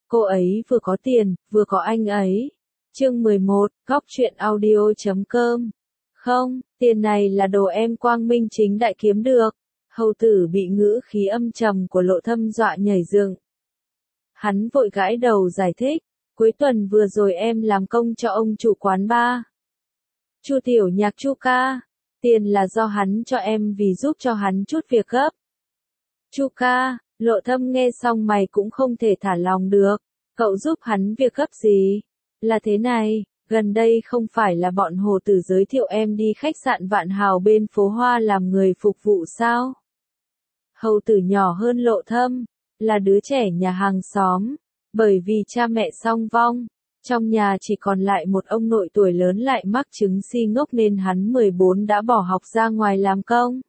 Cô ấy vừa có tiền, vừa có anh ấy. Chương 11, góc truyện audio.com. Không, tiền này là đồ em quang minh chính đại kiếm được. Hầu tử bị ngữ khí âm trầm của Lộ Thâm dọa nhảy dựng. Hắn vội gãi đầu giải thích, cuối tuần vừa rồi em làm công cho ông chủ quán bar. Chu Tiểu Nhạc Chu ca, tiền là do hắn cho em vì giúp cho hắn chút việc gấp. Chu ca, Lộ Thâm nghe xong mày cũng không thể thả lòng được, cậu giúp hắn việc gấp gì? Là thế này, gần đây không phải là bọn Hồ Tử giới thiệu em đi khách sạn Vạn Hào bên phố Hoa làm người phục vụ sao? Hầu Tử nhỏ hơn Lộ Thâm, là đứa trẻ nhà hàng xóm, bởi vì cha mẹ song vong, trong nhà chỉ còn lại một ông nội tuổi lớn lại mắc chứng si ngốc nên hắn 14 đã bỏ học ra ngoài làm công.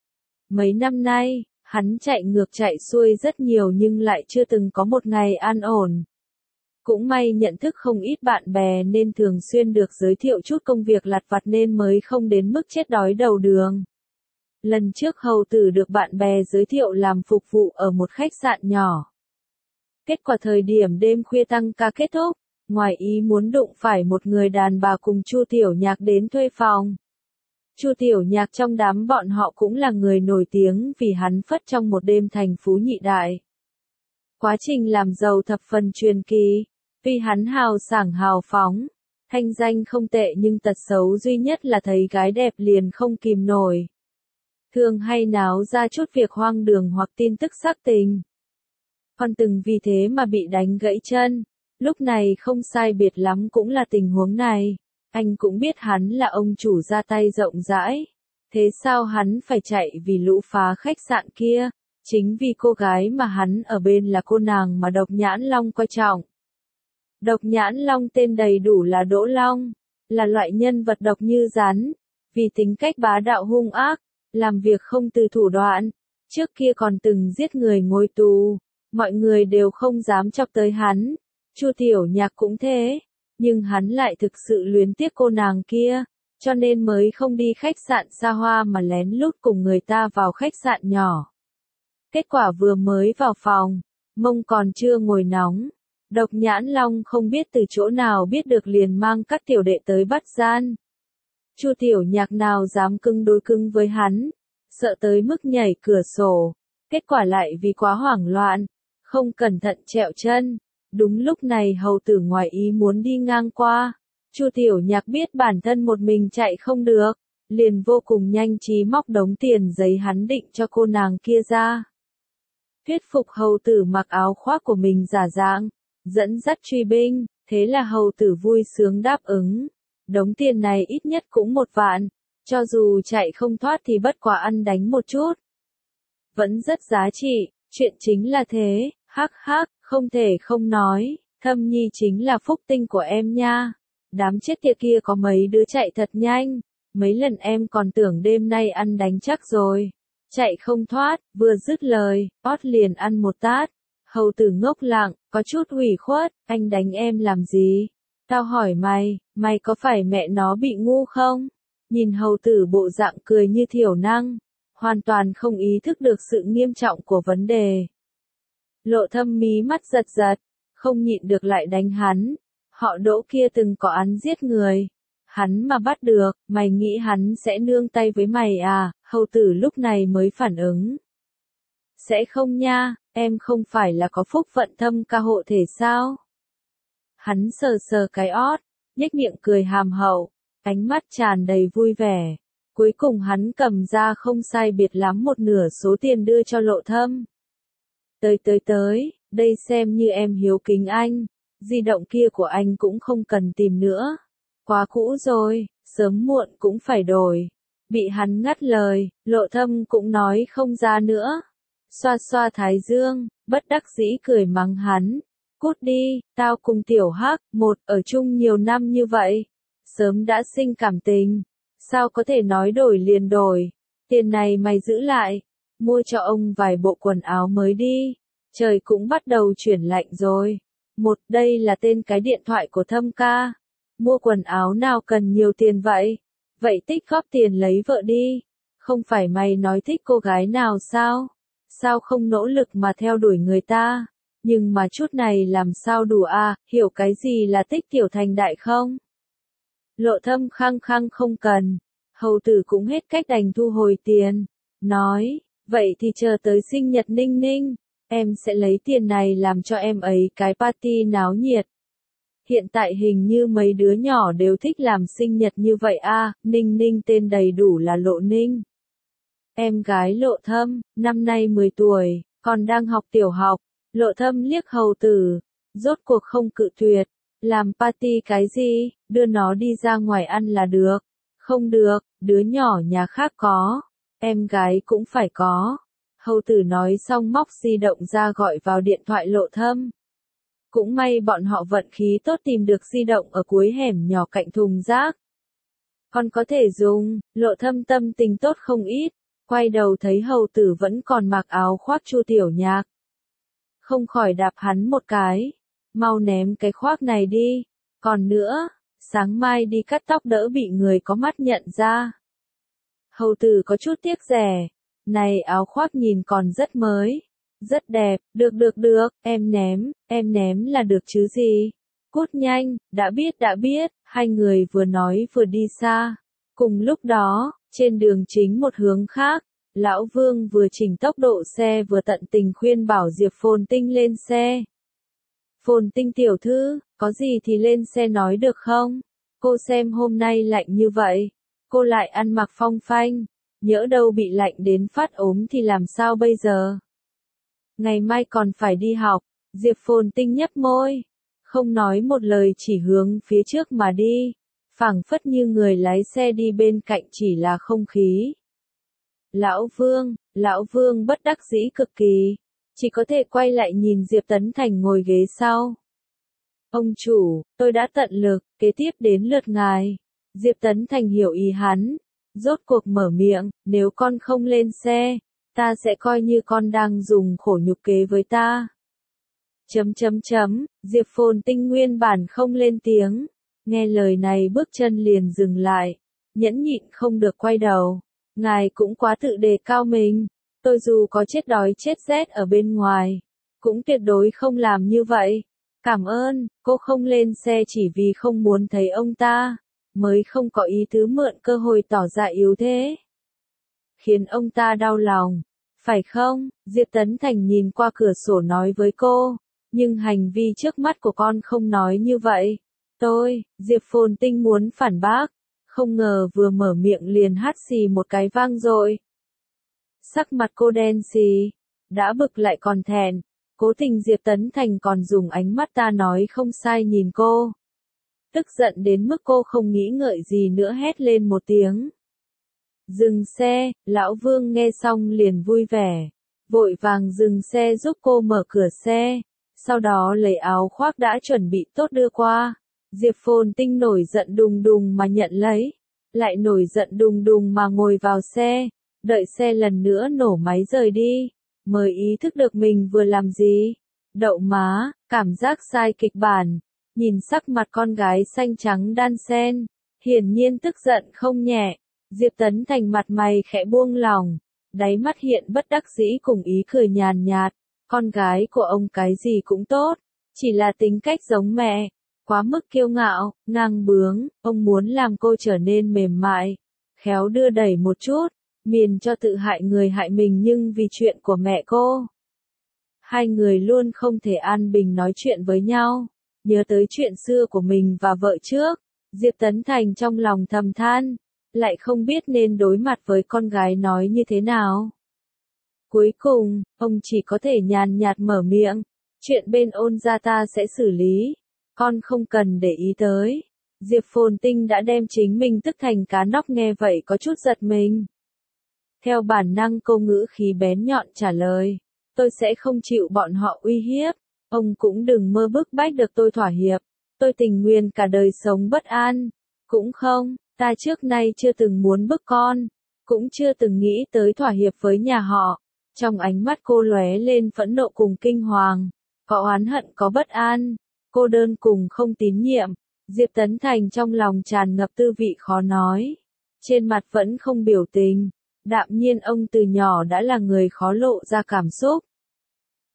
Mấy năm nay, hắn chạy ngược chạy xuôi rất nhiều nhưng lại chưa từng có một ngày an ổn. Cũng may nhận thức không ít bạn bè nên thường xuyên được giới thiệu chút công việc lặt vặt nên mới không đến mức chết đói đầu đường. Lần trước Hầu Tử được bạn bè giới thiệu làm phục vụ ở một khách sạn nhỏ. Kết quả thời điểm đêm khuya tăng ca kết thúc, ngoài ý muốn đụng phải một người đàn bà cùng Chu Tiểu Nhạc đến thuê phòng. Chu Tiểu Nhạc trong đám bọn họ cũng là người nổi tiếng vì hắn phất trong một đêm thành phú nhị đại. Quá trình làm giàu thập phần truyền kỳ, vì hắn hào sảng hào phóng, thanh danh không tệ nhưng tật xấu duy nhất là thấy gái đẹp liền không kìm nổi. Thường hay náo ra chút việc hoang đường hoặc tin tức sắc tình. Còn từng vì thế mà bị đánh gãy chân, lúc này không sai biệt lắm cũng là tình huống này. Anh cũng biết hắn là ông chủ ra tay rộng rãi. Thế sao hắn phải chạy vì lũ phá khách sạn kia? Chính vì cô gái mà hắn ở bên là cô nàng mà Độc Nhãn Long coi trọng. Độc Nhãn Long tên đầy đủ là Đỗ Long, là loại nhân vật độc như rắn, vì tính cách bá đạo hung ác, làm việc không từ thủ đoạn, trước kia còn từng giết người ngồi tù, mọi người đều không dám chọc tới hắn. Chu Tiểu Nhạc cũng thế, nhưng hắn lại thực sự luyến tiếc cô nàng kia, cho nên mới không đi khách sạn xa hoa mà lén lút cùng người ta vào khách sạn nhỏ. Kết quả vừa mới vào phòng, mông còn chưa ngồi nóng, Độc Nhãn Long không biết từ chỗ nào biết được liền mang các tiểu đệ tới bắt gian. Chu Tiểu Nhạc nào dám cứng đối cứng với hắn, sợ tới mức nhảy cửa sổ, kết quả lại vì quá hoảng loạn, không cẩn thận trẹo chân. Đúng lúc này Hầu Tử ngoài ý muốn đi ngang qua, Chu Tiểu Nhạc biết bản thân một mình chạy không được, liền vô cùng nhanh trí móc đống tiền giấy hắn định cho cô nàng kia ra. Thuyết phục Hầu Tử mặc áo khoác của mình giả dạng, dẫn dắt truy binh, thế là Hầu Tử vui sướng đáp ứng. Đống tiền này ít nhất cũng 1 vạn, cho dù chạy không thoát thì bất quá ăn đánh một chút. Vẫn rất giá trị, chuyện chính là thế, hắc hắc, không thể không nói, Thâm Nhi chính là phúc tinh của em nha. Đám chết tiệt kia có mấy đứa chạy thật nhanh, mấy lần em còn tưởng đêm nay ăn đánh chắc rồi. Chạy không thoát, vừa dứt lời, ót liền ăn một tát. Hầu Tử ngốc lặng, có chút ủy khuất, anh đánh em làm gì? Tao hỏi mày có phải mẹ nó bị ngu không? Nhìn Hầu Tử bộ dạng cười như thiểu năng, hoàn toàn không ý thức được sự nghiêm trọng của vấn đề. Lộ Thâm mí mắt giật giật, không nhịn được lại đánh hắn. Họ Đỗ kia từng có án giết người. Hắn mà bắt được, mày nghĩ hắn sẽ nương tay với mày à? Hầu Tử lúc này mới phản ứng. Sẽ không nha, em không phải là có phúc vận thâm ca hộ thể sao? Hắn sờ sờ cái ót, nhếch miệng cười hàm hậu, ánh mắt tràn đầy vui vẻ. Cuối cùng hắn cầm ra không sai biệt lắm một nửa số tiền đưa cho Lộ Thâm. Tới, đây xem như em hiếu kính anh, di động kia của anh cũng không cần tìm nữa. Quá cũ rồi, sớm muộn cũng phải đổi. Bị hắn ngắt lời, Lộ Thâm cũng nói không ra nữa. Xoa xoa thái dương, bất đắc dĩ cười mắng hắn. Cút đi, tao cùng Tiểu Hắc, ở chung nhiều năm như vậy. Sớm đã sinh cảm tình. Sao có thể nói đổi liền đổi. Tiền này mày giữ lại. Mua cho ông vài bộ quần áo mới đi. Trời cũng bắt đầu chuyển lạnh rồi. Đây là tên cái điện thoại của Thâm ca. Mua quần áo nào cần nhiều tiền vậy? Vậy tích góp tiền lấy vợ đi. Không phải mày nói thích cô gái nào sao? Sao không nỗ lực mà theo đuổi người ta? Nhưng mà chút này làm sao đủ à, hiểu cái gì là tích tiểu thành đại không? Lộ Thâm khăng khăng không cần. Hầu tử cũng hết cách đành thu hồi tiền. Nói, vậy thì chờ tới sinh nhật Ninh Ninh. Em sẽ lấy tiền này làm cho em ấy cái party náo nhiệt. Hiện tại hình như mấy đứa nhỏ đều thích làm sinh nhật như vậy à, Ninh Ninh tên đầy đủ là Lộ Ninh. Em gái Lộ Thâm, năm nay 10 tuổi, còn đang học tiểu học. Lộ Thâm liếc hầu tử, rốt cuộc không cự tuyệt. Làm party cái gì, đưa nó đi ra ngoài ăn là được. Không được, đứa nhỏ nhà khác có, em gái cũng phải có. Hầu tử nói xong móc di động ra gọi vào điện thoại Lộ Thâm. Cũng may bọn họ vận khí tốt tìm được di động ở cuối hẻm nhỏ cạnh thùng rác. Còn có thể dùng, Lộ Thâm tâm tình tốt không ít, quay đầu thấy hầu tử vẫn còn mặc áo khoác Chu Tiểu Nhạc. Không khỏi đạp hắn một cái, mau ném cái khoác này đi, còn nữa, sáng mai đi cắt tóc đỡ bị người có mắt nhận ra. Hầu tử có chút tiếc rẻ, này áo khoác nhìn còn rất mới, rất đẹp, được, em ném là được chứ gì. Cút nhanh, đã biết, hai người vừa nói vừa đi xa. Cùng lúc đó, trên đường chính một hướng khác, Lão Vương vừa chỉnh tốc độ xe vừa tận tình khuyên bảo Diệp Phồn Tinh lên xe. Phồn Tinh tiểu thư, có gì thì lên xe nói được không? Cô xem hôm nay lạnh như vậy, cô lại ăn mặc phong phanh, nhỡ đâu bị lạnh đến phát ốm thì làm sao bây giờ? Ngày mai còn phải đi học, Diệp Phồn Tinh nhếch môi, không nói một lời chỉ hướng phía trước mà đi, phảng phất như người lái xe đi bên cạnh chỉ là không khí. Lão Vương bất đắc dĩ cực kỳ, chỉ có thể quay lại nhìn Diệp Tấn Thành ngồi ghế sau. Ông chủ, tôi đã tận lực, kế tiếp đến lượt ngài. Diệp Tấn Thành hiểu ý hắn, rốt cuộc mở miệng, nếu con không lên xe, ta sẽ coi như con đang dùng khổ nhục kế với ta. Diệp Phồn Tinh nguyên bản không lên tiếng, nghe lời này bước chân liền dừng lại, nhẫn nhịn không được quay đầu. Ngài cũng quá tự đề cao mình, tôi dù có chết đói chết rét ở bên ngoài, cũng tuyệt đối không làm như vậy. Cảm ơn, cô không lên xe chỉ vì không muốn thấy ông ta, mới không có ý tứ mượn cơ hội tỏ ra yếu thế. Khiến ông ta đau lòng, phải không? Diệp Tấn Thành nhìn qua cửa sổ nói với cô, nhưng hành vi trước mắt của con không nói như vậy. Diệp Phồn Tinh muốn phản bác, không ngờ vừa mở miệng liền hắt xì một cái vang dội. Sắc mặt cô đen xì, đã bực lại còn thẹn, cố tình Diệp Tấn Thành còn dùng ánh mắt ta nói không sai nhìn cô. Tức giận đến mức cô không nghĩ ngợi gì nữa hét lên một tiếng. Dừng xe, Lão Vương nghe xong liền vui vẻ, vội vàng dừng xe giúp cô mở cửa xe, sau đó lấy áo khoác đã chuẩn bị tốt đưa qua. Diệp Phồn Tinh nổi giận đùng đùng mà nhận lấy, lại nổi giận đùng đùng mà ngồi vào xe, đợi xe lần nữa nổ máy rời đi, mới ý thức được mình vừa làm gì. Đậu má, cảm giác sai kịch bản, nhìn sắc mặt con gái xanh trắng đan xen, hiển nhiên tức giận không nhẹ. Diệp Tấn Thành mặt mày khẽ buông lỏng, đáy mắt hiện bất đắc dĩ cùng ý cười nhàn nhạt, con gái của ông cái gì cũng tốt, chỉ là tính cách giống mẹ, quá mức kiêu ngạo, ngang bướng, ông muốn làm cô trở nên mềm mại, khéo đưa đẩy một chút, miền cho tự hại người hại mình nhưng vì chuyện của mẹ cô. Hai người luôn không thể an bình nói chuyện với nhau, nhớ tới chuyện xưa của mình và vợ trước, Diệp Tấn Thành trong lòng thầm than, lại không biết nên đối mặt với con gái nói như thế nào. Cuối cùng, ông chỉ có thể nhàn nhạt mở miệng, chuyện bên Ôn gia ta sẽ xử lý, con không cần để ý tới. Diệp Phồn Tinh đã đem chính mình tức thành cá nóc nghe vậy có chút giật mình. Theo bản năng cô ngữ khí bén nhọn trả lời, tôi sẽ không chịu bọn họ uy hiếp, ông cũng đừng mơ bức bách được tôi thỏa hiệp, tôi tình nguyện cả đời sống bất an, cũng không, ta trước nay chưa từng muốn bức con, cũng chưa từng nghĩ tới thỏa hiệp với nhà họ. Trong ánh mắt cô lóe lên phẫn nộ cùng kinh hoàng, có oán hận có bất an, cô đơn cùng không tín nhiệm. Diệp Tấn Thành trong lòng tràn ngập tư vị khó nói, trên mặt vẫn không biểu tình, đạm nhiên ông từ nhỏ đã là người khó lộ ra cảm xúc.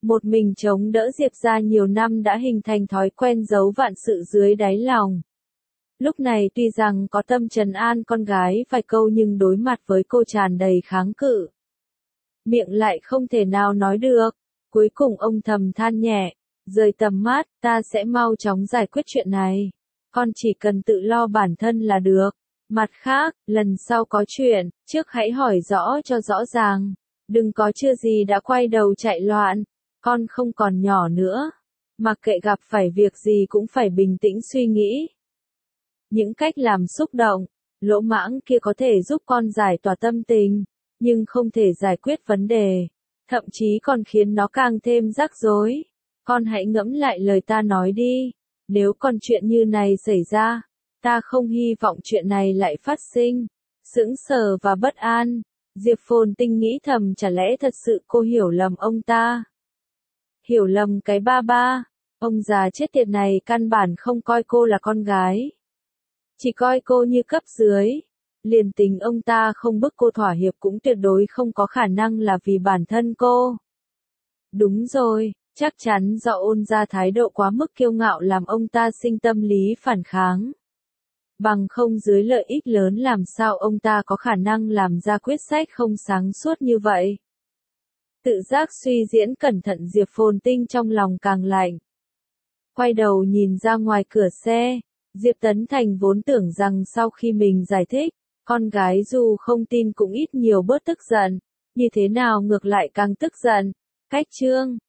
Một mình chống đỡ Diệp ra nhiều năm đã hình thành thói quen giấu vạn sự dưới đáy lòng. Lúc này tuy rằng có tâm trấn an con gái vài câu nhưng đối mặt với cô tràn đầy kháng cự. Miệng lại không thể nào nói được. Cuối cùng ông thầm than nhẹ, rời tầm mắt, ta sẽ mau chóng giải quyết chuyện này. Con chỉ cần tự lo bản thân là được. Mặt khác, lần sau có chuyện, trước hãy hỏi rõ cho rõ ràng. Đừng có chưa gì đã quay đầu chạy loạn. Con không còn nhỏ nữa. Mặc kệ gặp phải việc gì cũng phải bình tĩnh suy nghĩ. Những cách làm xúc động, lỗ mãng kia có thể giúp con giải tỏa tâm tình, nhưng không thể giải quyết vấn đề. Thậm chí còn khiến nó càng thêm rắc rối. Con hãy ngẫm lại lời ta nói đi. Nếu còn chuyện như này xảy ra, ta không hy vọng chuyện này lại phát sinh. Sững sờ và bất an, Diệp Phồn Tinh nghĩ thầm chả lẽ thật sự cô hiểu lầm ông ta. Hiểu lầm cái ba ba, ông già chết tiệt này căn bản không coi cô là con gái. Chỉ coi cô như cấp dưới. Liền tính ông ta không bức cô thỏa hiệp cũng tuyệt đối không có khả năng là vì bản thân cô. Đúng rồi, chắc chắn do Ôn gia thái độ quá mức kiêu ngạo làm ông ta sinh tâm lý phản kháng. Bằng không dưới lợi ích lớn làm sao ông ta có khả năng làm ra quyết sách không sáng suốt như vậy. Tự giác suy diễn cẩn thận Diệp Phồn Tinh trong lòng càng lạnh. Quay đầu nhìn ra ngoài cửa xe, Diệp Tấn Thành vốn tưởng rằng sau khi mình giải thích, con gái dù không tin cũng ít nhiều bớt tức giận, như thế nào ngược lại càng tức giận. Cách chương